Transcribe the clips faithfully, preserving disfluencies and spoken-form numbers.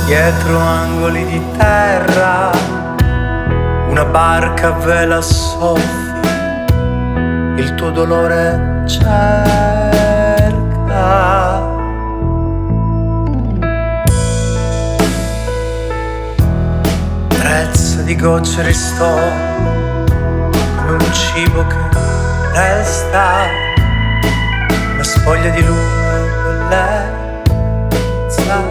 dietro angoli di terra, una barca a vela soffi, il tuo dolore cerca. Prezza di gocce ristò come un cibo che resta, una spoglia di luna e bellezza.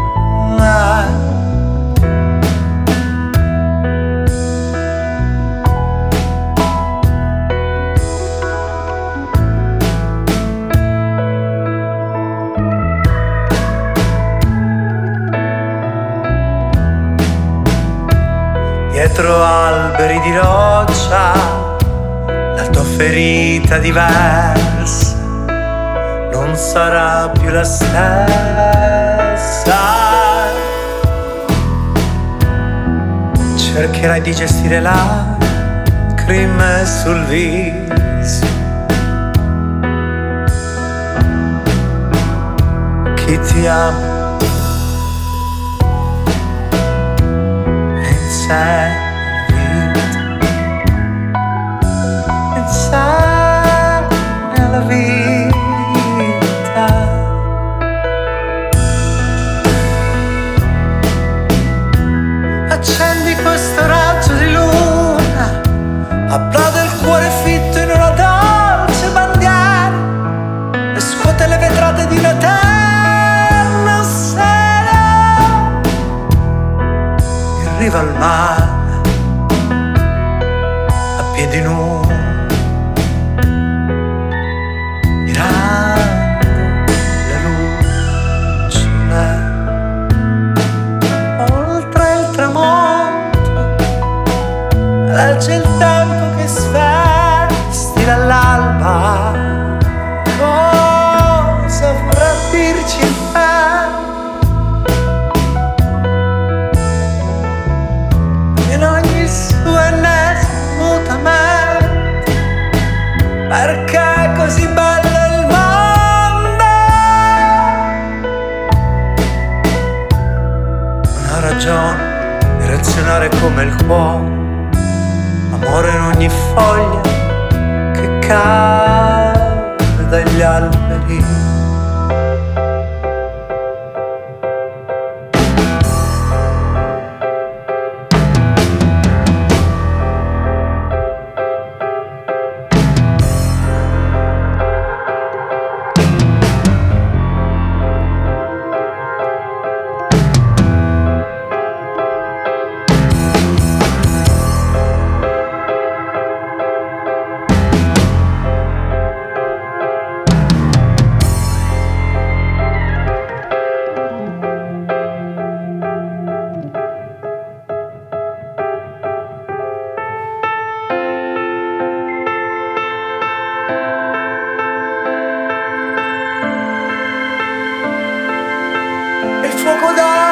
Dietro alberi di roccia, la tua ferita diversa non sarà più la stessa. Cercherai di gestire lacrime sul viso. Chi ti ama insegna la vita. Accendi questo raggio di luna, applaude il cuore fitto in una dolce bandiera e scuote le vetrate di un eterno sera in riva al mare a piedi nudi, legge il tempo che svesti dall'alba. Cosa vorrà dirci il me in ogni suo ennesimo mutamento? Perché è così bello il mondo? Una ragione di reazionare come il cuore, amore in ogni foglia che cade dagli alberi. Il fuoco da